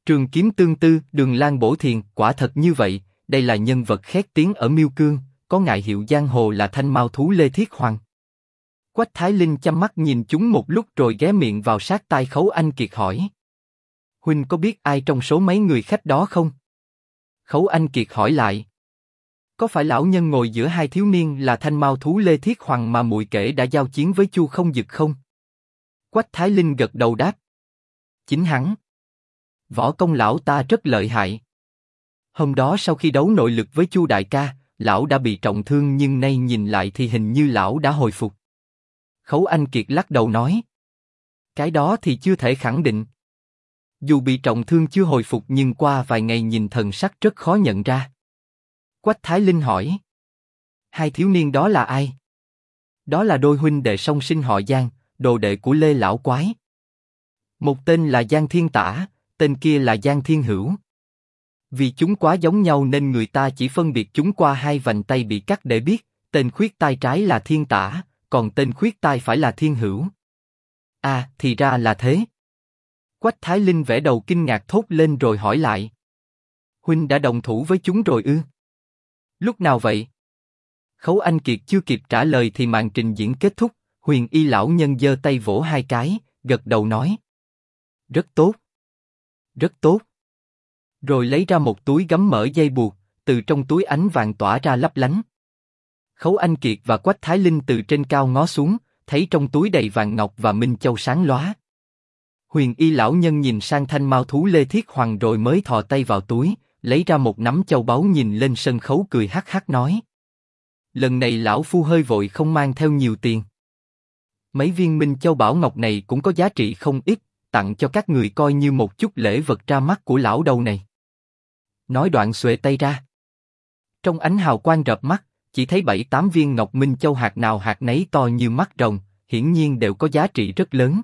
Trường kiếm tương tư, Đường Lan bổ thiền, quả thật như vậy, đây là nhân vật khét tiếng ở Miêu Cương, có ngại hiệu giang hồ là thanh mao thú Lê Thiết Hoàng. Quách Thái Linh chăm mắt nhìn chúng một lúc rồi ghé miệng vào sát tai Khấu Anh Kiệt hỏi. Huynh có biết ai trong số mấy người khách đó không? Khấu Anh Kiệt hỏi lại. Có phải lão nhân ngồi giữa hai thiếu niên là thanh mao thú Lê Thiết Hoàng mà muội kể đã giao chiến với Chu Không Dực không? Quách Thái Linh gật đầu đáp. Chính hắn. Võ công lão ta rất lợi hại. Hôm đó sau khi đấu nội lực với Chu đại ca, lão đã bị trọng thương nhưng nay nhìn lại thì hình như lão đã hồi phục. Khấu Anh Kiệt lắc đầu nói. Cái đó thì chưa thể khẳng định. Dù bị trọng thương chưa hồi phục nhưng qua vài ngày nhìn thần sắc rất khó nhận ra. Quách Thái Linh hỏi. Hai thiếu niên đó là ai? Đó là đôi huynh đệ song sinh họ Giang, đồ đệ của Lê Lão Quái. Một tên là Giang Thiên Tả, tên kia là Giang Thiên Hữu. Vì chúng quá giống nhau nên người ta chỉ phân biệt chúng qua hai vành tay bị cắt để biết, tên khuyết tai trái là Thiên Tả, còn tên khuyết tai phải là Thiên Hữu. À, thì ra là thế. Quách Thái Linh vẽ đầu kinh ngạc thốt lên rồi hỏi lại. Huynh đã đồng thủ với chúng rồi ư? Lúc nào vậy? Khấu Anh Kiệt chưa kịp trả lời thì màn trình diễn kết thúc, Huyền Y lão nhân giơ tay vỗ hai cái, gật đầu nói. Rất tốt. Rất tốt. Rồi lấy ra một túi gấm mỡ dây buộc, từ trong túi ánh vàng tỏa ra lấp lánh. Khấu Anh Kiệt và Quách Thái Linh từ trên cao ngó xuống, thấy trong túi đầy vàng ngọc và minh châu sáng lóa. Huyền Y lão nhân nhìn sang thanh mao thú Lê Thiết Hoàng rồi mới thò tay vào túi, lấy ra một nắm châu báu nhìn lên sân khấu cười hắc hắc nói. Lần này lão phu hơi vội không mang theo nhiều tiền. Mấy viên minh châu bảo ngọc này cũng có giá trị không ít, tặng cho các người coi như một chút lễ vật ra mắt của lão đầu này. Nói đoạn xuề tay ra. Trong ánh hào quang rợp mắt, chỉ thấy 7-8 viên ngọc minh châu hạt nào hạt nấy to như mắt rồng, hiển nhiên đều có giá trị rất lớn.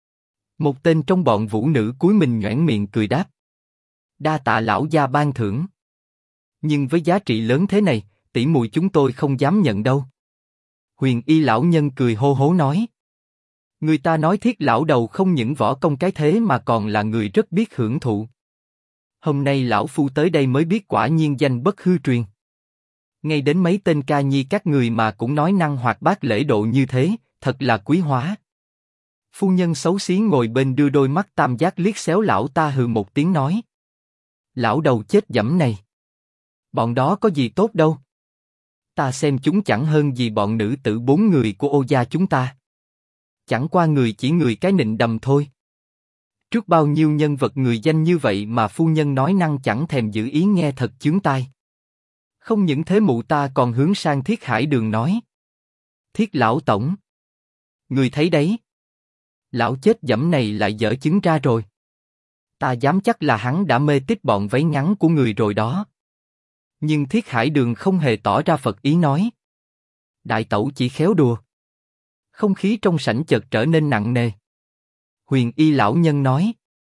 Một tên trong bọn vũ nữ cúi mình nhoẻn miệng cười đáp. Đa tạ lão gia ban thưởng. Nhưng với giá trị lớn thế này, tỷ muội chúng tôi không dám nhận đâu. Huyền Y lão nhân cười hô hố nói. Người ta nói Thiết lão đầu không những võ công cái thế mà còn là người rất biết hưởng thụ. Hôm nay lão phu tới đây mới biết quả nhiên danh bất hư truyền. Ngay đến mấy tên ca nhi các người mà cũng nói năng hoạt bát lễ độ như thế, thật là quý hóa. Phu nhân xấu xí ngồi bên đưa đôi mắt tam giác liếc xéo lão ta hừ một tiếng nói. Lão đầu chết dẫm này. Bọn đó có gì tốt đâu. Ta xem chúng chẳng hơn gì bọn nữ tử 4 người của Ô gia chúng ta. Chẳng qua người chỉ người cái nịnh đầm thôi. Trước bao nhiêu nhân vật người danh như vậy mà phu nhân nói năng chẳng thèm giữ ý nghe thật chướng tai. Không những thế mụ ta còn hướng sang Thiết Hải Đường nói. Thiết lão tổng. Người thấy đấy. Lão chết dẫm này lại dở chứng ra rồi. Ta dám chắc là hắn đã mê tít bọn váy ngắn của người rồi đó. Nhưng Thiết Hải Đường không hề tỏ ra phật ý nói. Đại tẩu chỉ khéo đùa. Không khí trong sảnh chợt trở nên nặng nề. Huyền Y lão nhân nói.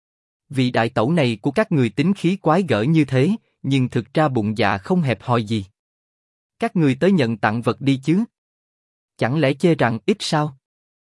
Vị đại tẩu này của các người tính khí quái gở như thế, nhưng thực ra bụng dạ không hẹp hòi gì. Các người tới nhận tặng vật đi chứ. Chẳng lẽ chê rằng ít sao?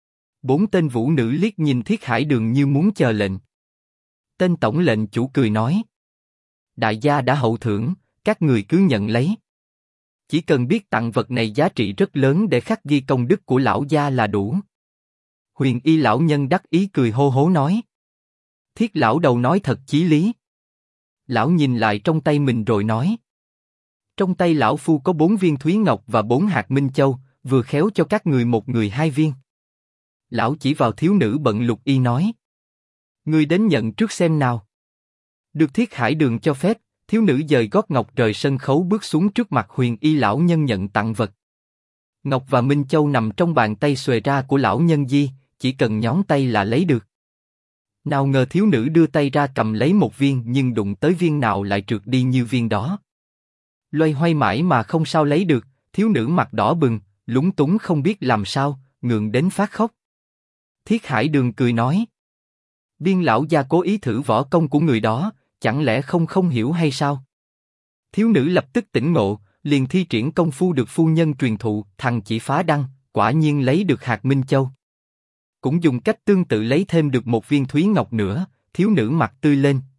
4 tên vũ nữ liếc nhìn Thiết Hải Đường như muốn chờ lệnh. Tên tổng lệnh chủ cười nói. Đại gia đã hậu thưởng, các người cứ nhận lấy. Chỉ cần biết tặng vật này giá trị rất lớn để khắc ghi công đức của lão gia là đủ. Huyền Y lão nhân đắc ý cười hô hố nói. Thiết lão đầu nói thật chí lý. Lão nhìn lại trong tay mình rồi nói. Trong tay lão phu có 4 viên thúy ngọc và 4 hạt minh châu, vừa khéo cho các người một người 2 viên. Lão chỉ vào thiếu nữ bận lục y nói. Ngươi đến nhận trước xem nào. Được Thiết Hải Đường cho phép, thiếu nữ dời gót ngọc rời sân khấu bước xuống trước mặt Huyền Y lão nhân nhận tặng vật. Ngọc và minh châu nằm trong bàn tay xuề ra của lão nhân Di, chỉ cần nhón tay là lấy được. Nào ngờ thiếu nữ đưa tay ra cầm lấy một viên nhưng đụng tới viên nào lại trượt đi như viên đó. Loay hoay mãi mà không sao lấy được, thiếu nữ mặt đỏ bừng, lúng túng không biết làm sao, ngượng đến phát khóc. Thiết Hải Đường cười nói. Viên lão gia cố ý thử võ công của người đó, chẳng lẽ không hiểu hay sao? Thiếu nữ lập tức tỉnh ngộ, liền thi triển công phu được phu nhân truyền thụ, thằng chỉ phá đăng, quả nhiên lấy được hạt minh châu. Cũng dùng cách tương tự lấy thêm được một viên thúy ngọc nữa, thiếu nữ mặt tươi lên,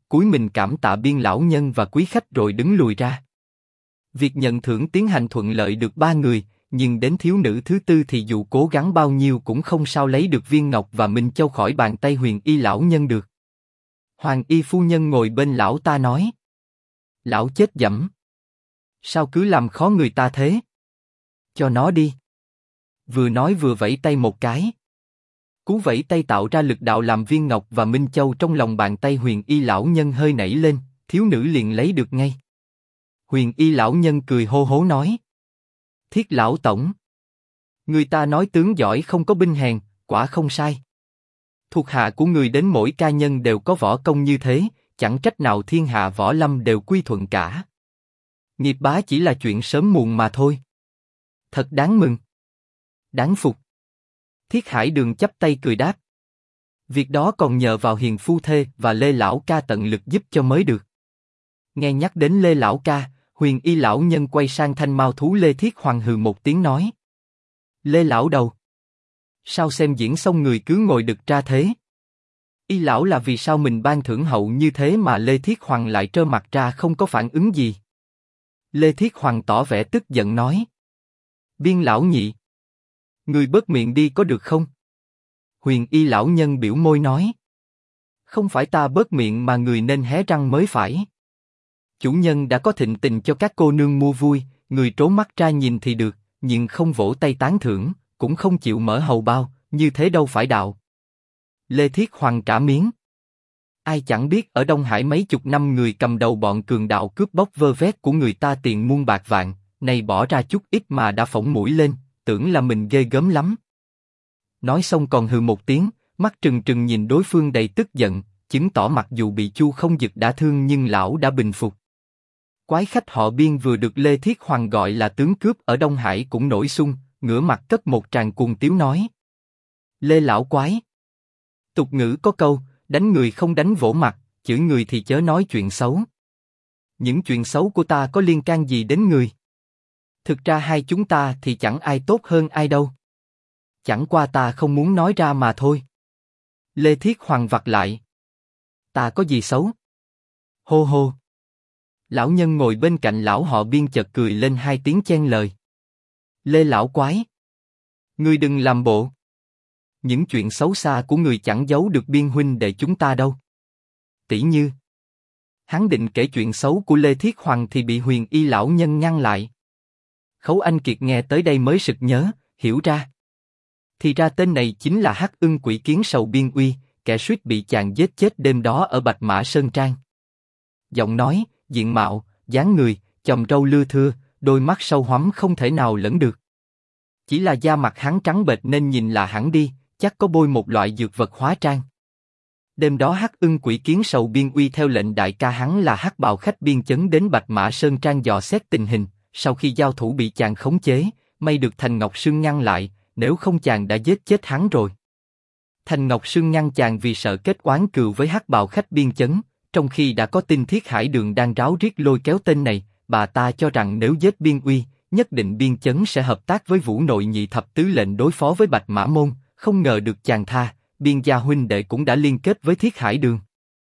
cúi mình cảm tạ Biên lão nhân và quý khách rồi đứng lùi ra. Việc nhận thưởng tiến hành thuận lợi được 3 người, nhưng đến thiếu nữ thứ tư thì dù cố gắng bao nhiêu cũng không sao lấy được viên ngọc và Minh Châu khỏi bàn tay Huyền Y lão nhân được. Hoàng Y phu nhân ngồi bên lão ta nói: Lão chết dẫm! Sao cứ làm khó người ta thế? Cho nó đi. Vừa nói vừa vẫy tay một cái. Cú vẫy tay tạo ra lực đạo làm viên ngọc và Minh Châu trong lòng bàn tay Huyền Y lão nhân hơi nảy lên, thiếu nữ liền lấy được ngay. Huyền Y lão nhân cười hô hố nói: Thiết lão tổng, người ta nói tướng giỏi không có binh hèn, quả không sai. Thuộc hạ của người đến mỗi ca nhân đều có võ công như thế, chẳng trách nào thiên hạ võ lâm đều quy thuận cả. Nghiệp bá chỉ là chuyện sớm muộn mà thôi. Thật đáng mừng. Đáng phục. Thiết Hải Đường chắp tay cười đáp: Việc đó còn nhờ vào Hiền phu thê và Lê lão ca tận lực giúp cho mới được. Nghe nhắc đến Lê lão ca, Huyền Y lão nhân quay sang Thanh Mao thú Lê Thiết Hoàng hừ một tiếng nói: Lê lão đầu, sao xem diễn xong người cứ ngồi đực ra thế? Y lão là vì sao mình ban thưởng hậu như thế mà Lê Thiết Hoàng lại trơ mặt ra không có phản ứng gì? Lê Thiết Hoàng tỏ vẻ tức giận nói: Biên lão nhị, người bớt miệng đi có được không? Huyền Y lão nhân biểu môi nói: Không phải ta bớt miệng mà người nên hé răng mới phải. Chủ nhân đã có thịnh tình cho các cô nương mua vui, người trố mắt ra nhìn thì được, nhưng không vỗ tay tán thưởng, cũng không chịu mở hầu bao, như thế đâu phải đạo. Lê Thiết Hoàng trả miếng. Ai chẳng biết ở Đông Hải mấy chục năm người cầm đầu bọn cường đạo cướp bóc vơ vét của người ta tiền muôn bạc vạn, nay bỏ ra chút ít mà đã phỏng mũi lên, tưởng là mình ghê gớm lắm. Nói xong còn hừ một tiếng, mắt trừng trừng nhìn đối phương đầy tức giận, chứng tỏ mặc dù bị Chu Không Dực đã thương nhưng lão đã bình phục. Quái khách họ Biên vừa được Lê Thiết Hoàng gọi là tướng cướp ở Đông Hải cũng nổi xung, ngửa mặt cất một tràng cuồng tiếu nói: Lê lão quái, tục ngữ có câu, đánh người không đánh vỗ mặt, chửi người thì chớ nói chuyện xấu. Những chuyện xấu của ta có liên can gì đến người? Thực ra hai chúng ta thì chẳng ai tốt hơn ai đâu. Chẳng qua ta không muốn nói ra mà thôi. Lê Thiết Hoàng vặt lại: Ta có gì xấu? Hô hô. Lão nhân ngồi bên cạnh lão họ Biên chợt cười lên hai tiếng chen lời: Lê lão quái, ngươi đừng làm bộ. Những chuyện xấu xa của người chẳng giấu được Biên huynh đệ chúng ta đâu. Tỷ như, hắn định kể chuyện xấu của Lê Thiết Hoàng thì bị Huyền Y lão nhân ngăn lại. Khấu Anh Kiệt nghe tới đây mới sực nhớ, hiểu ra. Thì ra tên này chính là Hắc Ưng Quỷ Kiến Sầu Biên Uy, kẻ suýt bị chàng giết chết đêm đó ở Bạch Mã Sơn Trang. Giọng nói, diện mạo, dáng người, chòm râu lưa thưa, đôi mắt sâu hoắm không thể nào lẫn được. Chỉ là da mặt hắn trắng bệch nên nhìn là hẳn đi, chắc có bôi một loại dược vật hóa trang. Đêm đó Hắc Ưng Quỷ Kiến Sầu Biên Uy theo lệnh đại ca hắn là Hắc Bào khách Biên Chấn đến Bạch Mã Sơn Trang dò xét tình hình. Sau khi giao thủ bị chàng khống chế, may được Thành Ngọc Sương ngăn lại, nếu không chàng đã giết chết hắn rồi. Thành Ngọc Sương ngăn chàng vì sợ kết oán cừu với Hắc Bào khách Biên Chấn. Trong khi đã có tin Thiết Hải Đường đang ráo riết lôi kéo tên này, bà ta cho rằng nếu giết Biên Uy, nhất định Biên Chấn sẽ hợp tác với Vũ Nội Nhị Thập Tứ lệnh đối phó với Bạch Mã Môn. Không ngờ được chàng tha, Biên gia huynh đệ cũng đã liên kết với Thiết Hải Đường.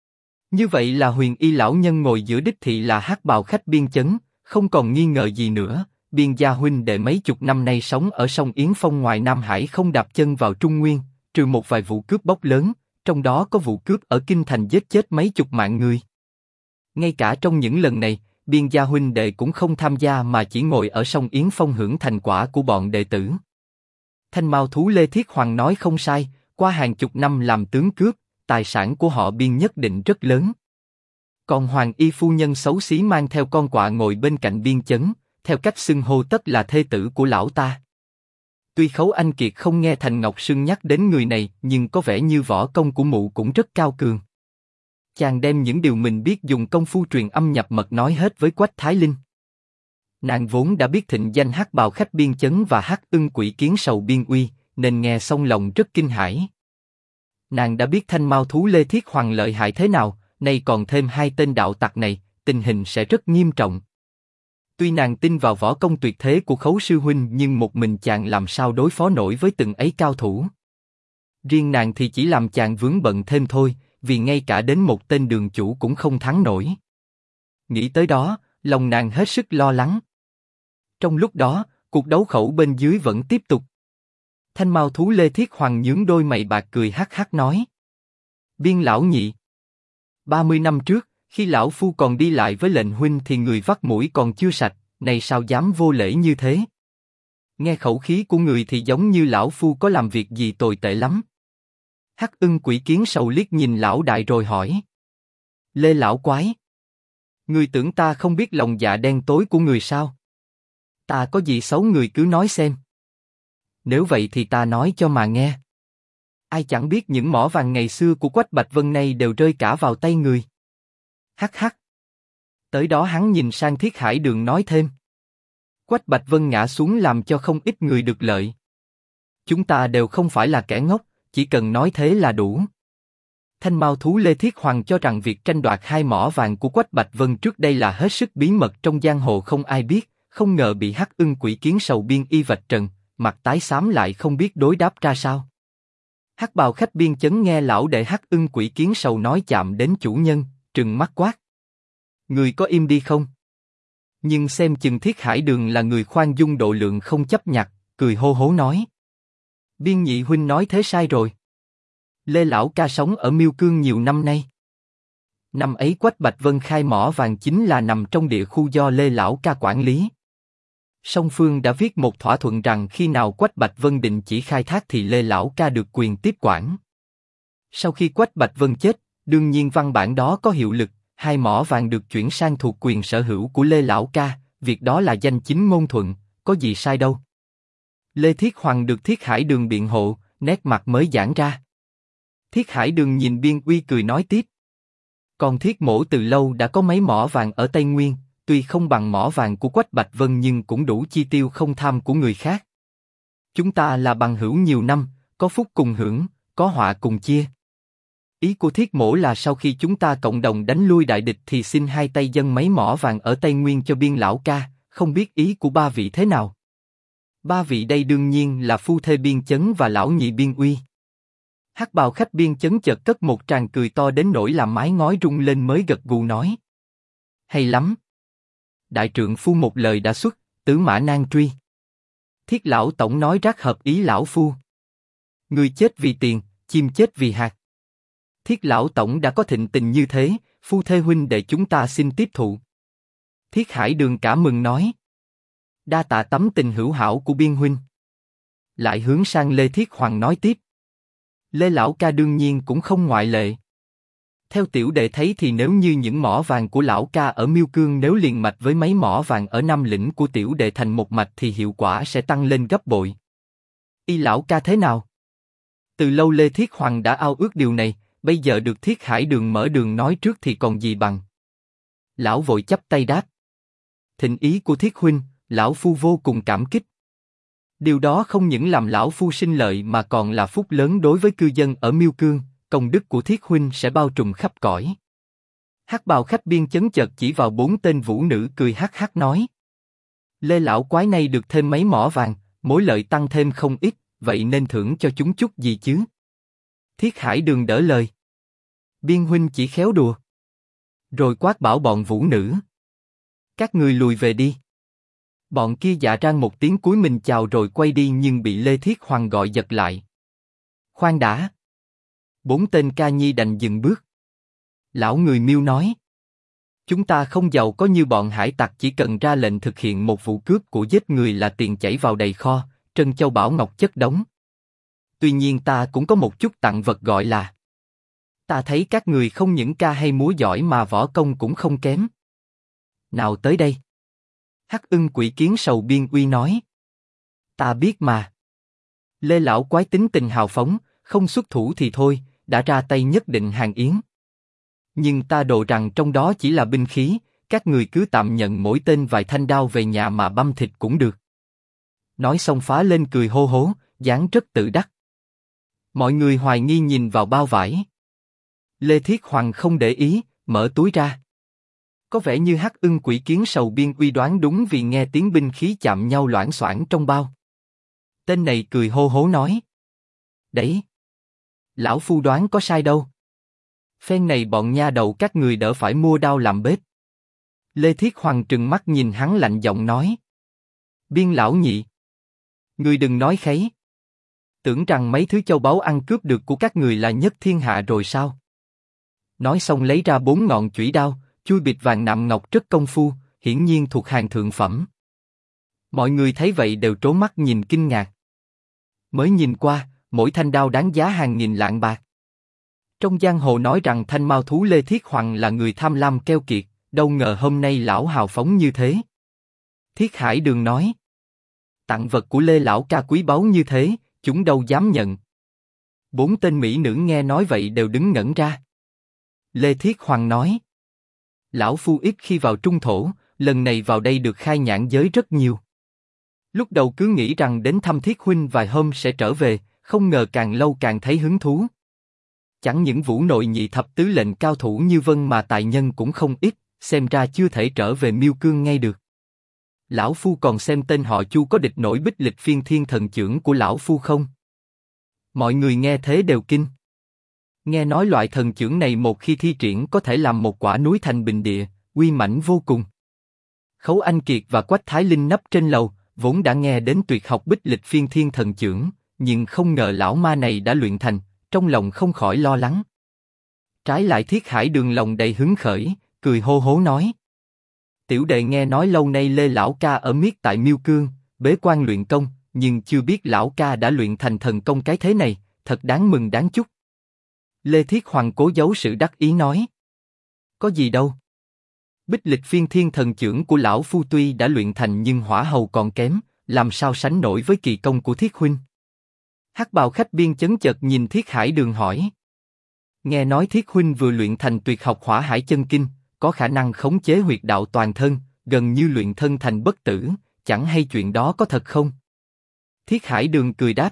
Như vậy là Huyền Y lão nhân ngồi giữa đích thị là Hắc Bào khách Biên Chấn, không còn nghi ngờ gì nữa. Biên gia huynh đệ mấy chục năm nay sống ở sông Yến Phong ngoài Nam Hải không đạp chân vào Trung Nguyên, trừ một vài vụ cướp bóc lớn, trong đó có vụ cướp ở Kinh Thành giết chết mấy chục mạng người. Ngay cả trong những lần này, Biên gia huynh đệ cũng không tham gia mà chỉ ngồi ở sông Yến Phong hưởng thành quả của bọn đệ tử. Thanh Mao thú Lê Thiết Hoàng nói không sai, qua hàng chục năm làm tướng cướp, tài sản của họ Biên nhất định rất lớn. Còn Hoàng Y phu nhân xấu xí mang theo con quạ ngồi bên cạnh Biên Chấn, theo cách xưng hô tất là thê tử của lão ta. Tuy Khấu Anh Kiệt không nghe Thành Ngọc Sương nhắc đến người này, nhưng có vẻ như võ công của mụ cũng rất cao cường. Chàng đem những điều mình biết dùng công phu truyền âm nhập mật nói hết với Quách Thái Linh. Nàng vốn đã biết thịnh danh Hắc Bào khách Biên Chấn và Hắc Ưng Quỷ Kiến Sầu Biên Uy, nên nghe xong lòng rất kinh hãi. Nàng đã biết Thanh Mao thú Lê Thiết Hoàng lợi hại thế nào, nay còn thêm hai tên đạo tặc này, tình hình sẽ rất nghiêm trọng. Tuy nàng tin vào võ công tuyệt thế của Khấu sư huynh, nhưng một mình chàng làm sao đối phó nổi với từng ấy cao thủ. Riêng nàng thì chỉ làm chàng vướng bận thêm thôi, vì ngay cả đến một tên đường chủ cũng không thắng nổi. Nghĩ tới đó, lòng nàng hết sức lo lắng. Trong lúc đó, cuộc đấu khẩu bên dưới vẫn tiếp tục. Thanh mao thú Lê Thiết Hoàng nhướng đôi mày bạc cười hắc hắc nói: Biên lão nhị, 30 năm trước, khi lão phu còn đi lại với lệnh huynh thì người vắt mũi còn chưa sạch, này sao dám vô lễ như thế? Nghe khẩu khí của người thì giống như lão phu có làm việc gì tồi tệ lắm. Hắc Ưng Quỷ Kiến Sầu liếc nhìn lão đại rồi hỏi: Lê lão quái, người tưởng ta không biết lòng dạ đen tối của người sao? Ta có gì xấu người cứ nói xem. Nếu vậy thì ta nói cho mà nghe. Ai chẳng biết những mỏ vàng ngày xưa của Quách Bạch Vân này đều rơi cả vào tay người. Hắc hắc. Tới đó hắn nhìn sang Thiết Hải Đường nói thêm: Quách Bạch Vân ngã xuống làm cho không ít người được lợi. Chúng ta đều không phải là kẻ ngốc, chỉ cần nói thế là đủ. Thanh mao thú Lê Thiết Hoàng cho rằng việc tranh đoạt hai mỏ vàng của Quách Bạch Vân trước đây là hết sức bí mật trong giang hồ không ai biết, không ngờ bị Hắc Ưng Quỷ Kiến Sầu biên y vạch trần, mặt tái xám lại không biết đối đáp ra sao. Hắc bào khách biên chấn nghe lão đệ Hắc Ưng Quỷ Kiến Sầu nói chạm đến chủ nhân, trừng mắt quát: Người có im đi không? Nhưng xem chừng Thiết Hải Đường là người khoan dung độ lượng không chấp nhặt, cười hô hố nói: Biên nhị huynh nói thế sai rồi. Lê lão ca sống ở Miêu Cương nhiều năm nay. Năm ấy Quách Bạch Vân khai mỏ vàng chính là nằm trong địa khu do Lê lão ca quản lý. Song phương đã viết một thỏa thuận rằng khi nào Quách Bạch Vân định chỉ khai thác thì Lê lão ca được quyền tiếp quản. Sau khi Quách Bạch Vân chết, đương nhiên văn bản đó có hiệu lực, hai mỏ vàng được chuyển sang thuộc quyền sở hữu của Lê lão ca, việc đó là danh chính ngôn thuận, có gì sai đâu. Lê Thiết Hoàng được Thiết Hải Đường biện hộ, nét mặt mới giãn ra. Thiết Hải Đường nhìn Biên Uy cười nói tiếp: Còn Thiết mỗ từ lâu đã có mấy mỏ vàng ở Tây Nguyên, tuy không bằng mỏ vàng của Quách Bạch Vân nhưng cũng đủ chi tiêu không tham của người khác. Chúng ta là bằng hữu nhiều năm, có phúc cùng hưởng, có họa cùng chia. Ý của Thiết mỗ là sau khi chúng ta cộng đồng đánh lui đại địch thì xin hai tay dâng mấy mỏ vàng ở Tây Nguyên cho Biên lão ca, không biết ý của ba vị thế nào? Ba vị đây đương nhiên là phu thê Biên Chấn và lão nhị Biên Uy. Hắc bào khách Biên Chấn chợt cất một tràng cười to đến nỗi làm mái ngói rung lên mới gật gù nói: Hay lắm. Đại trượng phu một lời đã xuất, tứ mã nan truy. Thiết lão tổng nói rất hợp ý lão phu. Người chết vì tiền, chim chết vì hạt. Thiết lão tổng đã có thịnh tình như thế, phu thê huynh đệ chúng ta xin tiếp thụ. Thiết Hải Đường cả mừng nói: Đa tạ tấm tình hữu hảo của Biên huynh. Lại hướng sang Lê Thiết Hoàng nói tiếp: Lê lão ca đương nhiên cũng không ngoại lệ. Theo tiểu đệ thấy thì nếu như những mỏ vàng của lão ca ở Miêu Cương nếu liền mạch với mấy mỏ vàng ở Nam Lĩnh của tiểu đệ thành một mạch thì hiệu quả sẽ tăng lên gấp bội. Y lão ca thế nào? Từ lâu Lê Thiết Hoàng đã ao ước điều này, bây giờ được Thiết Hải Đường mở đường nói trước thì còn gì bằng. Lão vội chắp tay đáp: Thịnh ý của Thiết huynh, lão phu vô cùng cảm kích. Điều đó không những làm lão phu sinh lợi mà còn là phúc lớn đối với cư dân ở Miêu Cương, công đức của Thiết huynh sẽ bao trùm khắp cõi. Hắc bào khách Biên Chấn chợt chỉ vào bốn tên vũ nữ cười hắc hắc nói: Lê lão quái này được thêm mấy mỏ vàng, mối lợi tăng thêm không ít, vậy nên thưởng cho chúng chút gì chứ? Thiết Hải Đường đỡ lời: Biên huynh chỉ khéo đùa. Rồi quát bảo bọn vũ nữ: Các người lùi về đi. Bọn kia dạ rang một tiếng cúi mình chào rồi quay đi nhưng bị Lê Thiết Hoàng gọi giật lại. Khoan đã. Bốn tên ca nhi đành dừng bước. Lão người Miêu nói: Chúng ta không giàu có như bọn hải tặc, chỉ cần ra lệnh thực hiện một vụ cướp của giết người là tiền chảy vào đầy kho, trân châu bảo ngọc chất đống. Tuy nhiên ta cũng có một chút tặng vật gọi là. Ta thấy các người không những ca hay múa giỏi mà võ công cũng không kém. Nào tới đây. Hắc Ưng Quỷ Kiến Sầu Biên Uy nói: Ta biết mà. Lê lão quái tính tình hào phóng, không xuất thủ thì thôi, đã ra tay nhất định hàng yến. Nhưng ta đồ rằng trong đó chỉ là binh khí, các người cứ tạm nhận mỗi tên vài thanh đao về nhà mà băm thịt cũng được. Nói xong phá lên cười hô hố, dáng rất tự đắc. Mọi người hoài nghi nhìn vào bao vải. Lê Thiết Hoàng không để ý, mở túi ra. Có vẻ như Hắc Ưng Quỷ Kiến Sầu Biên Uy đoán đúng vì nghe tiếng binh khí chạm nhau loảng xoảng trong bao. Tên này cười hô hố nói: Đấy, lão phu đoán có sai đâu. Phen này bọn nha đầu các người đỡ phải mua đao làm bếp. Lê Thiết Hoàng trừng mắt nhìn hắn lạnh giọng nói. Biên lão nhị, ngươi đừng nói khấy. Tưởng rằng mấy thứ châu báu ăn cướp được của các người là nhất thiên hạ rồi sao? Nói xong lấy ra 4 ngọn chủy đao, chui bịt vàng nạm ngọc rất công phu, hiển nhiên thuộc hàng thượng phẩm. Mọi người thấy vậy đều trố mắt nhìn kinh ngạc. Mới nhìn qua, mỗi thanh đao đáng giá hàng nghìn lạng bạc. Trong giang hồ nói rằng thanh mao thú Lê Thiết Hoàng là người tham lam keo kiệt, đâu ngờ hôm nay lão hào phóng như thế. Thiết Hải Đường nói. Tặng vật của Lê lão ca quý báu như thế, chúng đâu dám nhận. 4 tên mỹ nữ nghe nói vậy đều đứng ngẩn ra. Lê Thiết Hoàng nói. Lão phu ít khi vào trung thổ, lần này vào đây được khai nhãn giới rất nhiều. Lúc đầu cứ nghĩ rằng đến thăm Thiết huynh vài hôm sẽ trở về, không ngờ càng lâu càng thấy hứng thú. Chẳng những vũ nội nhị thập tứ lệnh cao thủ như vân mà tài nhân cũng không ít, xem ra chưa thể trở về Miêu Cương ngay được. Lão phu còn xem tên họ Chu có địch nổi Bích Lịch Phiên Thiên Thần Chưởng của lão phu không? Mọi người nghe thế đều kinh. Nghe nói loại thần chưởng này một khi thi triển có thể làm một quả núi thành bình địa, uy mãnh vô cùng. Khấu Anh Kiệt và Quách Thái Linh nấp trên lầu, vốn đã nghe đến tuyệt học Bích Lịch Phiên Thiên Thần Chưởng, nhưng không ngờ lão ma này đã luyện thành, trong lòng không khỏi lo lắng. Trái lại Thiết Hải Đường lòng đầy hứng khởi, cười hô hố nói. Tiểu đệ nghe nói lâu nay Lê lão ca ở miết tại Miêu Cương, bế quan luyện công, nhưng chưa biết lão ca đã luyện thành thần công cái thế này, thật đáng mừng đáng chúc. Lê Thiết Hoàng cố giấu sự đắc ý nói. Có gì đâu. Bích Lịch Phiên Thiên Thần Chưởng của lão phu tuy đã luyện thành nhưng hỏa hầu còn kém, làm sao sánh nổi với kỳ công của Thiết huynh. Hắc bào khách biên chấn chợt nhìn Thiết Hải Đường hỏi. Nghe nói Thiết huynh vừa luyện thành tuyệt học Hỏa Hải Chân Kinh, có khả năng khống chế huyệt đạo toàn thân, gần như luyện thân thành bất tử, chẳng hay chuyện đó có thật không? Thiết Hải Đường cười đáp.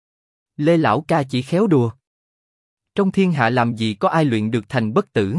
Lê lão ca chỉ khéo đùa. Trong thiên hạ làm gì có ai luyện được thành bất tử?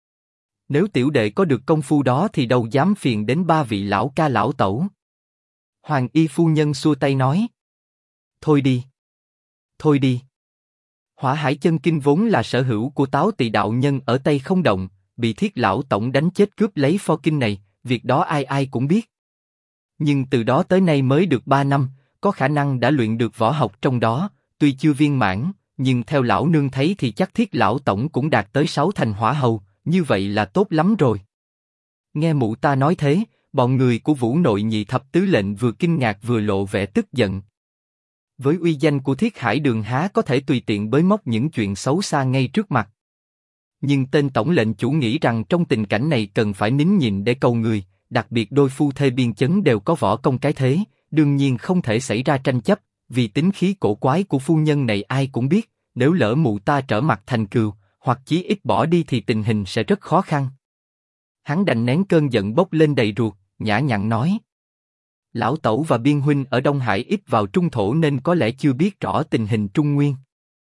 Nếu tiểu đệ có được công phu đó thì đâu dám phiền đến 3 vị lão ca lão tẩu. Hoàng y phu nhân xua tay nói. Thôi đi. Thôi đi. Hỏa Hải Chân Kinh vốn là sở hữu của Táo Tỳ đạo nhân ở Tây Không Động, bị Thiết lão tổng đánh chết cướp lấy pho kinh này, việc đó ai ai cũng biết. Nhưng từ đó tới nay mới được 3 năm, có khả năng đã luyện được võ học trong đó, tuy chưa viên mãn, nhưng theo lão nương thấy thì chắc Thiết lão tổng cũng đạt tới 6 thành hỏa hầu, như vậy là tốt lắm rồi. Nghe mụ ta nói thế, bọn người của Vũ nội nhị thập tứ lệnh vừa kinh ngạc vừa lộ vẻ tức giận. Với uy danh của Thiết Hải Đường há có thể tùy tiện bới móc những chuyện xấu xa ngay trước mặt. Nhưng tên tổng lệnh chủ nghĩ rằng trong tình cảnh này cần phải nín nhịn để cầu người, đặc biệt đôi phu thê biên chấn đều có võ công cái thế, đương nhiên không thể xảy ra tranh chấp, vì tính khí cổ quái của phu nhân này ai cũng biết, nếu lỡ mụ ta trở mặt thành cừu, hoặc chí ít bỏ đi thì tình hình sẽ rất khó khăn. Hắn đành nén cơn giận bốc lên đầy ruột, nhã nhặn nói. Lão tẩu và biên huynh ở Đông Hải ít vào trung thổ nên có lẽ chưa biết rõ tình hình Trung Nguyên.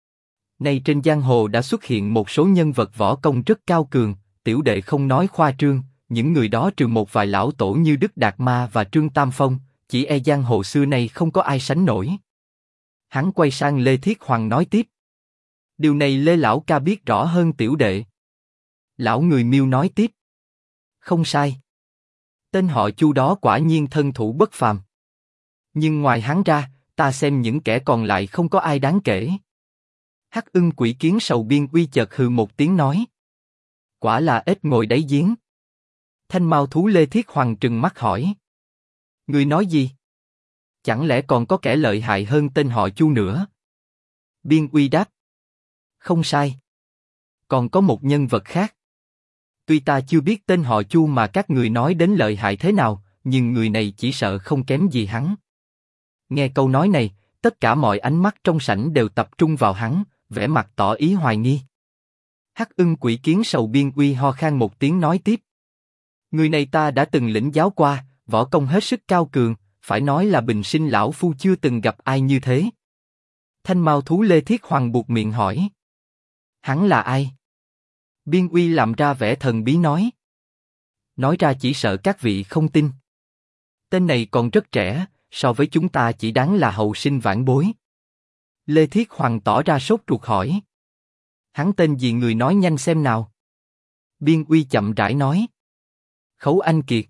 Nay trên giang hồ đã xuất hiện một số nhân vật võ công rất cao cường, tiểu đệ không nói khoa trương, những người đó trừ một vài lão tổ như Đức Đạt Ma và Trương Tam Phong, chỉ e giang hồ xưa nay không có ai sánh nổi. Hắn quay sang Lê Thiết Hoàng nói tiếp. Điều này Lê lão ca biết rõ hơn tiểu đệ. Lão người Miêu nói tiếp. Không sai. Tên họ Chu đó quả nhiên thân thủ bất phàm. Nhưng ngoài hắn ra, ta xem những kẻ còn lại không có ai đáng kể. Hắc Ưng Quỷ Kiến Sầu Biên Uy chợt hừ một tiếng nói. Quả là ếch ngồi đáy giếng. Thanh mao thú Lê Thiết Hoàng trừng mắt hỏi. Ngươi nói gì? Chẳng lẽ còn có kẻ lợi hại hơn tên họ Chu nữa? Biên Uy đáp. Không sai. Còn có một nhân vật khác. Tuy ta chưa biết tên họ Chu mà các người nói đến lợi hại thế nào, nhưng người này chỉ sợ không kém gì hắn. Nghe câu nói này, tất cả mọi ánh mắt trong sảnh đều tập trung vào hắn, vẻ mặt tỏ ý hoài nghi. Hắc Ưng Quỷ Kiến Sầu Biên Uy ho khan một tiếng nói tiếp. Người này ta đã từng lĩnh giáo qua, võ công hết sức cao cường, phải nói là bình sinh lão phu chưa từng gặp ai như thế. Thanh mao thú Lê Thiết Hoàng buột miệng hỏi. Hắn là ai? Biên Uy làm ra vẻ thần bí nói. Nói ra chỉ sợ các vị không tin. Tên này còn rất trẻ, so với chúng ta chỉ đáng là hậu sinh vãn bối. Lê Thiết Hoàng tỏ ra sốt ruột hỏi. Hắn tên gì người nói nhanh xem nào. Biên Uy chậm rãi nói. Khấu Anh Kiệt.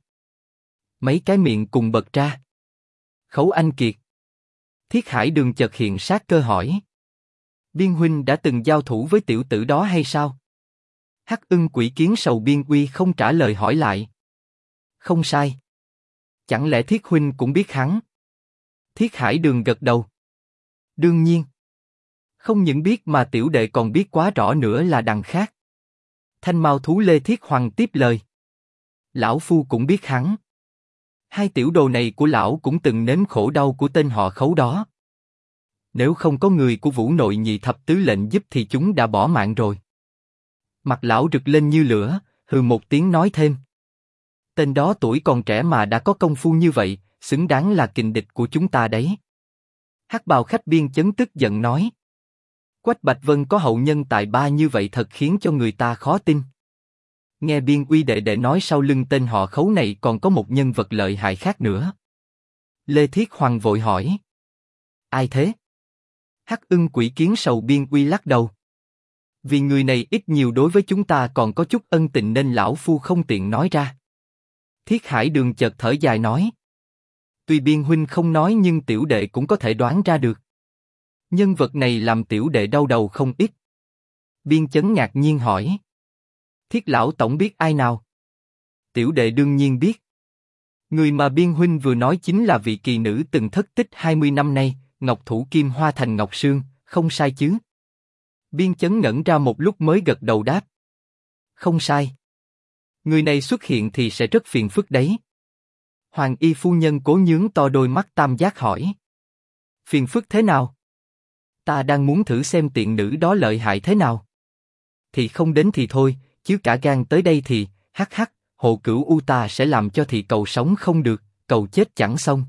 Mấy cái miệng cùng bật ra. Khấu Anh Kiệt. Thiết Hải Đường chợt hiện sát cơ hỏi. Biên huynh đã từng giao thủ với tiểu tử đó hay sao? Hắc Ưng Quỷ Kiến Sầu Biên Uy không trả lời hỏi lại. Không sai. Chẳng lẽ Thiết huynh cũng biết hắn? Thiết Hải Đường gật đầu. Đương nhiên. Không những biết mà tiểu đệ còn biết quá rõ nữa là đằng khác. Thanh Mao Thú Lê Thiết Hoàng tiếp lời. Lão phu cũng biết hắn. Hai tiểu đồ này của lão cũng từng nếm khổ đau của tên họ Khấu đó. Nếu không có người của Vũ Nội Nhị Thập Tứ lệnh giúp thì chúng đã bỏ mạng rồi. Mặt lão rực lên như lửa, hừ một tiếng nói thêm. Tên đó tuổi còn trẻ mà đã có công phu như vậy, xứng đáng là kình địch của chúng ta đấy. Hắc bào khách Biên Chấn tức giận nói. Quách Bạch Vân có hậu nhân tài ba như vậy thật khiến cho người ta khó tin. Nghe Biên Uy đệ đệ nói sau lưng tên họ Khấu này còn có một nhân vật lợi hại khác nữa. Lê Thiết Hoàng vội hỏi. Ai thế? Hắc Ưng Quỷ Kiến Sầu Biên Uy lắc đầu. Vì người này ít nhiều đối với chúng ta còn có chút ân tình nên lão phu không tiện nói ra. Thiết Hải Đường chợt thở dài nói. Tuy Biên huynh không nói nhưng tiểu đệ cũng có thể đoán ra được. Nhân vật này làm tiểu đệ đau đầu không ít. Biên Chấn ngạc nhiên hỏi. Thiết lão tổng biết ai nào? Tiểu đệ đương nhiên biết. Người mà Biên huynh vừa nói chính là vị kỳ nữ từng thất tích 20 năm nay, Ngọc Thủ Kim Hoa Thành Ngọc Sương, không sai chứ? Biên Chấn ngẩn ra một lúc mới gật đầu đáp. Không sai. Người này xuất hiện thì sẽ rất phiền phức đấy. Hoàng y phu nhân cố nhướng to đôi mắt tam giác hỏi. Phiền phức thế nào? Ta đang muốn thử xem tiện nữ đó lợi hại thế nào. Thì không đến thì thôi, chứ cả gan tới đây thì, hắc hắc, Hồ Cửu U ta sẽ làm cho thị cầu sống không được, cầu chết chẳng xong.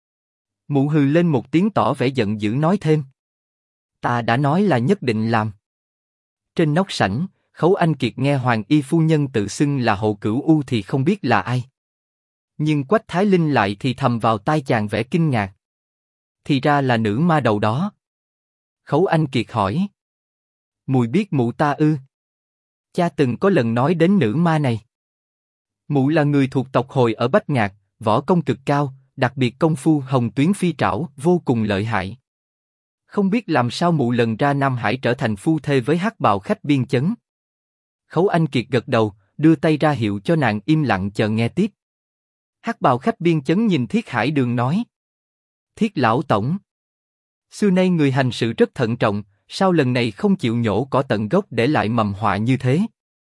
Mụ hừ lên một tiếng tỏ vẻ giận dữ nói thêm. Ta đã nói là nhất định làm. Trên nóc sảnh, Khấu Anh Kiệt nghe Hoàng y phu nhân tự xưng là Hồ Cửu U thì không biết là ai. Nhưng Quách Thái Linh lại thì thầm vào tai chàng vẻ kinh ngạc. Thì ra là nữ ma đầu đó. Khấu Anh Kiệt hỏi. Mùi biết mụ ta ư? Cha từng có lần nói đến nữ ma này. Mụ là người thuộc tộc Hồi ở Bách Ngạc, võ công cực cao, đặc biệt công phu Hồng Tuyến Phi Trảo vô cùng lợi hại. Không biết làm sao mụ lần ra Nam Hải trở thành phu thê với Hắc Bào khách Biên Chấn. Khấu Anh Kiệt gật đầu, đưa tay ra hiệu cho nàng im lặng chờ nghe tiếp. Hắc Bào khách Biên Chấn nhìn Thiết Hải Đường nói. Thiết lão tổng. Xưa nay người hành sự rất thận trọng, sao lần này không chịu nhổ cỏ tận gốc để lại mầm họa như thế?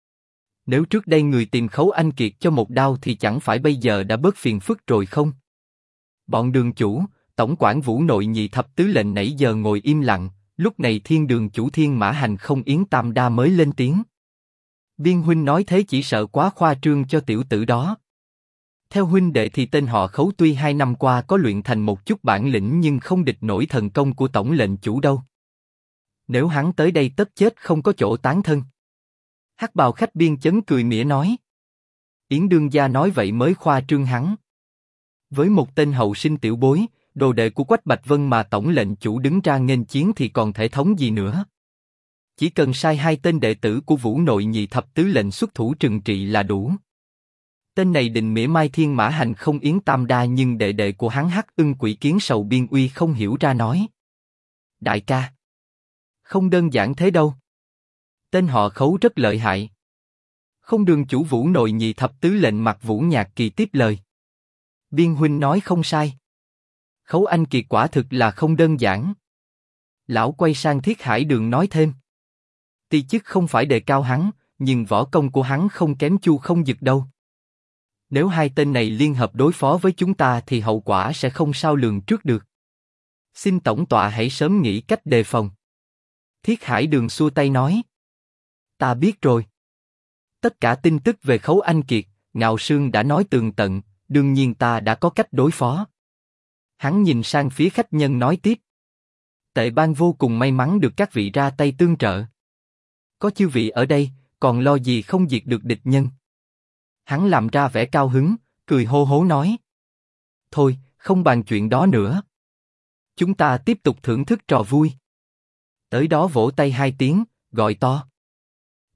Nếu trước đây người tìm Khấu Anh Kiệt cho một đao thì chẳng phải bây giờ đã bớt phiền phức rồi không? Bọn đường chủ, tổng quản Vũ Nội Nhị Thập Tứ lệnh nãy giờ ngồi im lặng, lúc này Thiên Đường chủ Thiên Mã Hành không Yến Tam Đa mới lên tiếng. Biên huynh nói thế chỉ sợ quá khoa trương cho tiểu tử đó. Theo huynh đệ thì tên họ Khấu tuy 2 năm qua có luyện thành một chút bản lĩnh nhưng không địch nổi thần công của tổng lệnh chủ đâu. Nếu hắn tới đây tất chết không có chỗ tán thân. Hắc Bào khách Biên Chấn cười mỉa nói. Yến đương gia nói vậy mới khoa trương hắn. Với một tên hậu sinh tiểu bối, đồ đệ của Quách Bạch Vân mà tổng lệnh chủ đứng ra nghênh chiến thì còn thể thống gì nữa. Chỉ cần sai 2 tên đệ tử của Vũ Nội Nhị Thập Tứ lệnh xuất thủ trừng trị là đủ. Tên này định mỉa mai Thiên Mã Hành không Yến Tam Đa nhưng đệ đệ của hắn Hắc Ưng Quỷ Kiến Sầu Biên Uy không hiểu ra nói. Đại ca. Không đơn giản thế đâu. Tên họ Khấu rất lợi hại. Không đường chủ Vũ Nội Nhị Thập Tứ lệnh Mặc Vũ Nhạc Kỳ tiếp lời. Biên huynh nói không sai. Khấu Anh Kiệt quả thực là không đơn giản. Lão quay sang Thiết Hải Đường nói thêm. Tuy chức không phải đề cao hắn, nhưng võ công của hắn không kém Chu Không Dực đâu. Nếu 2 tên này liên hợp đối phó với chúng ta thì hậu quả sẽ không sao lường trước được. Xin tổng tọa hãy sớm nghĩ cách đề phòng. Thiết Hải Đường xua tay nói. Ta biết rồi. Tất cả tin tức về Khấu Anh Kiệt, Ngạo Sương đã nói tường tận, đương nhiên ta đã có cách đối phó. Hắn nhìn sang phía khách nhân nói tiếp. Tệ Bang vô cùng may mắn được các vị ra tay tương trợ. Có chư vị ở đây, còn lo gì không diệt được địch nhân. Hắn làm ra vẻ cao hứng, cười hô hố nói. Thôi, không bàn chuyện đó nữa. Chúng ta tiếp tục thưởng thức trò vui. Tới đó vỗ tay 2 tiếng, gọi to.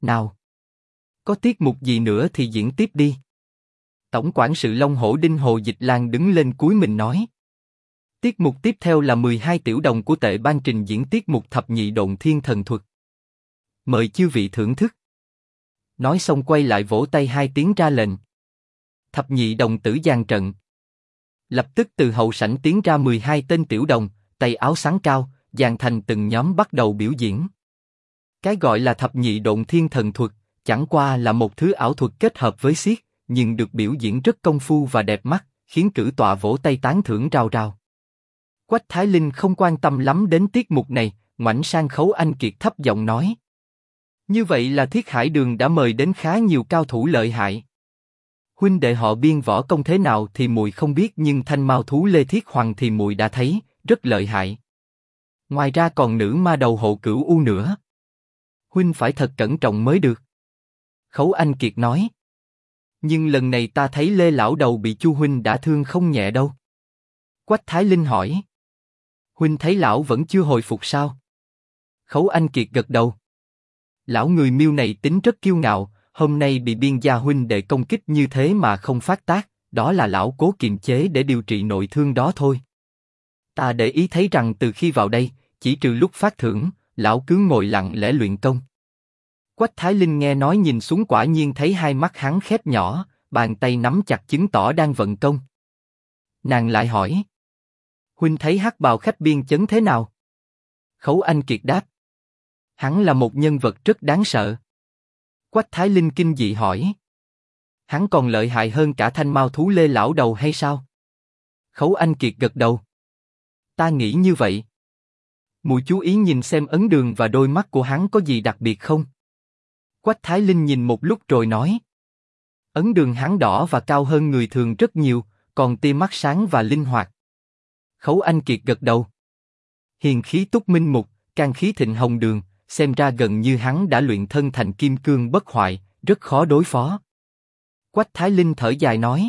Nào, có tiết mục gì nữa thì diễn tiếp đi. Tổng quản sự Long Hổ Đinh Hồ Dịch Lan đứng lên cúi mình nói. Tiết mục tiếp theo là 12 tiểu đồng của Tệ Ban trình diễn tiết mục thập nhị độn thiên thần thuật. Mời chư vị thưởng thức. Nói xong quay lại vỗ tay 2 tiếng ra lệnh. Thập nhị đồng tử dàn trận. Lập tức từ hậu sảnh tiến ra 12 tên tiểu đồng, tay áo sáng cao, dàn thành từng nhóm bắt đầu biểu diễn. Cái gọi là thập nhị độn thiên thần thuật, chẳng qua là một thứ ảo thuật kết hợp với xiết, nhưng được biểu diễn rất công phu và đẹp mắt, khiến cử tọa vỗ tay tán thưởng rao rao. Quách Thái Linh không quan tâm lắm đến tiết mục này, ngoảnh sang Khấu Anh Kiệt thấp giọng nói. Như vậy là Thiết Hải Đường đã mời đến khá nhiều cao thủ lợi hại. Huynh đệ họ Biên võ công thế nào thì muội không biết, nhưng thanh mao thú Lê Thiết Hoàng thì muội đã thấy, rất lợi hại. Ngoài ra còn nữ ma đầu Hộ Cửu U nữa. Huynh phải thật cẩn trọng mới được. Khấu Anh Kiệt nói. Nhưng lần này ta thấy Lê lão đầu bị Chu huynh đã thương không nhẹ đâu. Quách Thái Linh hỏi. Huynh thấy lão vẫn chưa hồi phục sao? Khấu Anh Kiệt gật đầu. Lão người Miêu này tính rất kiêu ngạo, hôm nay bị Biên gia huynh đệ công kích như thế mà không phát tác, đó là lão cố kiềm chế để điều trị nội thương đó thôi. Ta để ý thấy rằng từ khi vào đây, chỉ trừ lúc phát thưởng, lão cứ ngồi lặng lẽ luyện công. Quách Thái Linh nghe nói nhìn xuống quả nhiên thấy hai mắt hắn khép nhỏ, bàn tay nắm chặt chứng tỏ đang vận công. Nàng lại hỏi. Huynh thấy hắc bào khách Biên Chấn thế nào? Khấu Anh Kiệt đáp. Hắn là một nhân vật rất đáng sợ. Quách Thái Linh kinh dị hỏi. Hắn còn lợi hại hơn cả thanh mao thú Lê lão đầu hay sao? Khấu Anh Kiệt gật đầu. Ta nghĩ như vậy. Muội chú ý nhìn xem ấn đường và đôi mắt của hắn có gì đặc biệt không? Quách Thái Linh nhìn một lúc rồi nói. Ấn đường hắn đỏ và cao hơn người thường rất nhiều, còn tia mắt sáng và linh hoạt. Khấu Anh Kiệt gật đầu. Hiền khí túc minh mục, can khí thịnh hồng đường, xem ra gần như hắn đã luyện thân thành kim cương bất hoại, rất khó đối phó. Quách Thái Linh thở dài nói.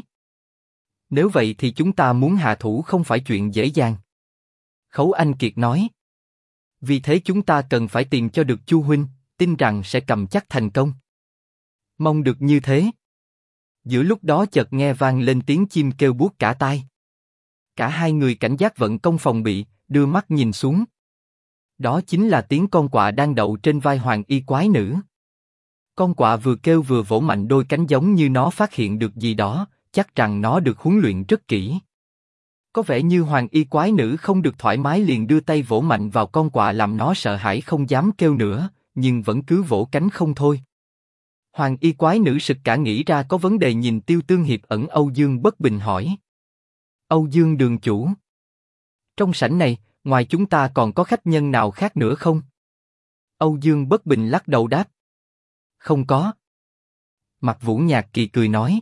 Nếu vậy thì chúng ta muốn hạ thủ không phải chuyện dễ dàng. Khấu Anh Kiệt nói. Vì thế chúng ta cần phải tìm cho được Chu huynh, tin rằng sẽ cầm chắc thành công. Mong được như thế. Giữa lúc đó chợt nghe vang lên tiếng chim kêu buốt cả tai. Cả hai người cảnh giác vận công phòng bị, đưa mắt nhìn xuống. Đó chính là tiếng con quạ đang đậu trên vai Hoàng Y quái nữ. Con quạ vừa kêu vừa vỗ mạnh đôi cánh giống như nó phát hiện được gì đó, chắc rằng nó được huấn luyện rất kỹ. Có vẻ như Hoàng Y quái nữ không được thoải mái liền đưa tay vỗ mạnh vào con quạ làm nó sợ hãi không dám kêu nữa, nhưng vẫn cứ vỗ cánh không thôi. Hoàng Y quái nữ sực cả nghĩ ra có vấn đề, nhìn Tiêu Tương Hiệp ẩn Âu Dương Bất Bình hỏi. Âu Dương đường chủ. Trong sảnh này, ngoài chúng ta còn có khách nhân nào khác nữa không? Âu Dương Bất Bình lắc đầu đáp. Không có. Mặt Vũ Nhạc Kỳ cười nói.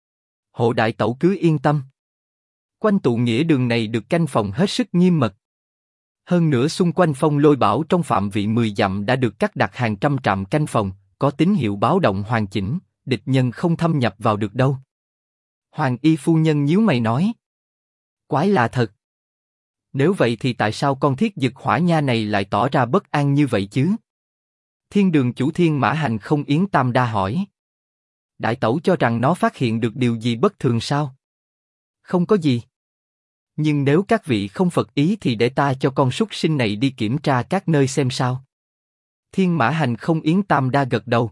Hộ đại tẩu cứ yên tâm. Quanh tụ nghĩa đường này được canh phòng hết sức nghiêm mật. Hơn nữa xung quanh Phong Lôi Bảo trong phạm vị 10 dặm đã được cắt đặt hàng trăm trạm canh phòng, có tín hiệu báo động hoàn chỉnh, địch nhân không thâm nhập vào được đâu. Hoàng Y phu nhân nhíu mày nói. Quái lạ thật. Nếu vậy thì tại sao con Thiết Dực Hỏa Nha này lại tỏ ra bất an như vậy chứ? Thiên đường chủ Thiên Mã Hành không Yến Tam Đa hỏi. Đại tẩu cho rằng nó phát hiện được điều gì bất thường sao? Không có gì. Nhưng nếu các vị không phật ý thì để ta cho con súc sinh này đi kiểm tra các nơi xem sao. Thiên Mã Hành không Yến Tam Đa gật đầu.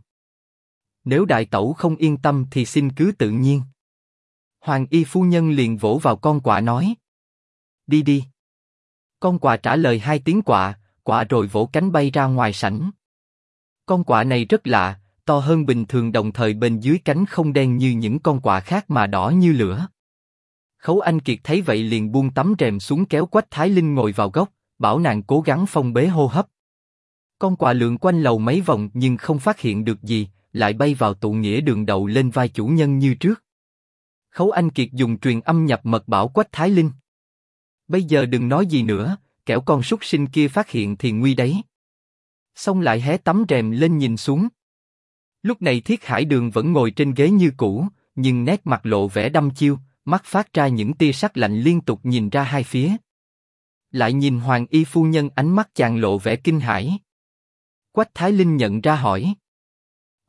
Nếu đại tẩu không yên tâm thì xin cứ tự nhiên. Hoàng Y phu nhân liền vỗ vào con quạ nói. Đi đi. Con quạ trả lời 2 tiếng quạ, quạ rồi vỗ cánh bay ra ngoài sảnh. Con quạ này rất lạ, to hơn bình thường, đồng thời bên dưới cánh không đen như những con quạ khác mà đỏ như lửa. Khấu Anh Kiệt thấy vậy liền buông tấm rèm xuống kéo Quách Thái Linh ngồi vào góc, bảo nàng cố gắng phong bế hô hấp. Con quạ lượn quanh lầu mấy vòng nhưng không phát hiện được gì, lại bay vào tụ nghĩa đường đậu lên vai chủ nhân như trước. Khấu Anh Kiệt dùng truyền âm nhập mật bảo Quách Thái Linh. Bây giờ đừng nói gì nữa, kẻo con súc sinh kia phát hiện thì nguy đấy. Xong lại hé tấm rèm lên nhìn xuống. Lúc này Thiết Hải Đường vẫn ngồi trên ghế như cũ, nhưng nét mặt lộ vẻ đăm chiêu, mắt phát ra những tia sắc lạnh liên tục nhìn ra hai phía. Lại nhìn Hoàng Y phu nhân, ánh mắt chàng lộ vẻ kinh hãi. Quách Thái Linh nhận ra hỏi.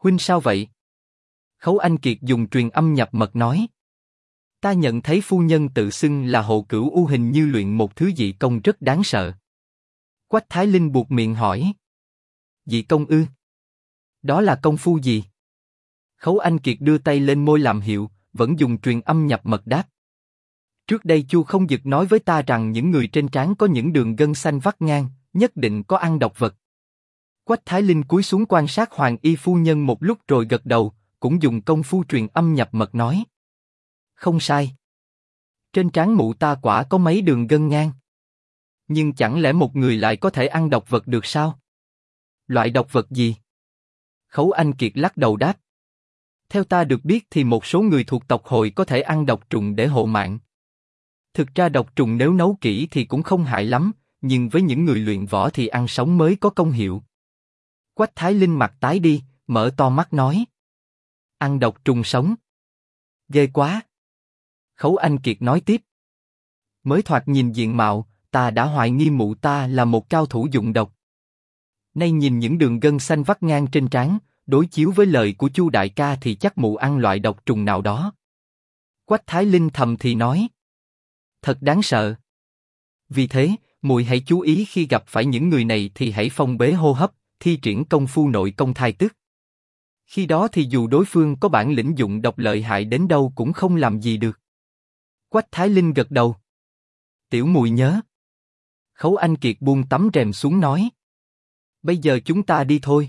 Huynh sao vậy? Khấu Anh Kiệt dùng truyền âm nhập mật nói. Ta nhận thấy phu nhân tự xưng là Hộ Cửu U hình như luyện một thứ dị công rất đáng sợ. Quách Thái Linh buột miệng hỏi. Dị công ư? Đó là công phu gì? Khấu Anh Kiệt đưa tay lên môi làm hiệu, vẫn dùng truyền âm nhập mật đáp. Trước đây Chu Không Dực nói với ta rằng những người trên trán có những đường gân xanh vắt ngang, nhất định có ăn độc vật. Quách Thái Linh cúi xuống quan sát Hoàng Y phu nhân một lúc rồi gật đầu, cũng dùng công phu truyền âm nhập mật nói. Không sai. Trên trán mụ ta quả có mấy đường gân ngang. Nhưng chẳng lẽ một người lại có thể ăn độc vật được sao? Loại độc vật gì? Khấu Anh Kiệt lắc đầu đáp. Theo ta được biết thì một số người thuộc tộc Hội có thể ăn độc trùng để hộ mạng. Thực ra độc trùng nếu nấu kỹ thì cũng không hại lắm, nhưng với những người luyện võ thì ăn sống mới có công hiệu. Quách Thái Linh mặt tái đi, mở to mắt nói. Ăn độc trùng sống. Ghê quá. Khấu Anh Kiệt nói tiếp. Mới thoạt nhìn diện mạo, ta đã hoài nghi mụ ta là một cao thủ dụng độc. Nay nhìn những đường gân xanh vắt ngang trên trán, đối chiếu với lời của Chu đại ca thì chắc mụ ăn loại độc trùng nào đó. Quách Thái Linh thầm thì nói. Thật đáng sợ. Vì thế, muội hãy chú ý khi gặp phải những người này thì hãy phong bế hô hấp, thi triển công phu nội công thai tức. Khi đó thì dù đối phương có bản lĩnh dụng độc lợi hại đến đâu cũng không làm gì được. Quách Thái Linh gật đầu. Tiểu muội nhớ. Khấu Anh Kiệt buông tấm rèm xuống nói. Bây giờ chúng ta đi thôi.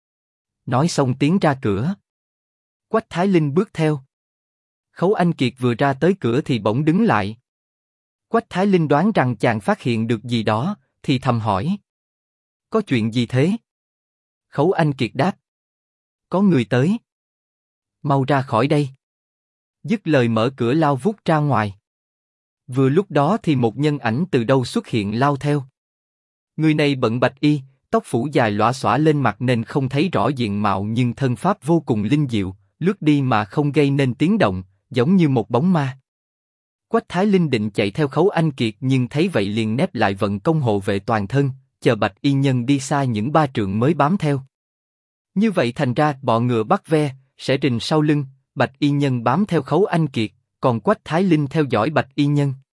Nói xong tiến ra cửa. Quách Thái Linh bước theo. Khấu Anh Kiệt vừa ra tới cửa thì bỗng đứng lại. Quách Thái Linh đoán rằng chàng phát hiện được gì đó, thì thầm hỏi. Có chuyện gì thế? Khấu Anh Kiệt đáp. Có người tới. Mau ra khỏi đây. Dứt lời mở cửa lao vút ra ngoài. Vừa lúc đó thì một nhân ảnh từ đâu xuất hiện lao theo. Người này bận bạch y, tóc phủ dài lóa xõa lên mặt nên không thấy rõ diện mạo nhưng thân pháp vô cùng linh diệu, lướt đi mà không gây nên tiếng động, giống như một bóng ma. Quách Thái Linh định chạy theo Khấu Anh Kiệt nhưng thấy vậy liền nép lại vận công hộ vệ toàn thân, chờ bạch y nhân đi xa những 3 trượng mới bám theo. Như vậy thành ra bọ ngựa bắt ve, sẽ rình sau lưng, bạch y nhân bám theo Khấu Anh Kiệt, còn Quách Thái Linh theo dõi bạch y nhân.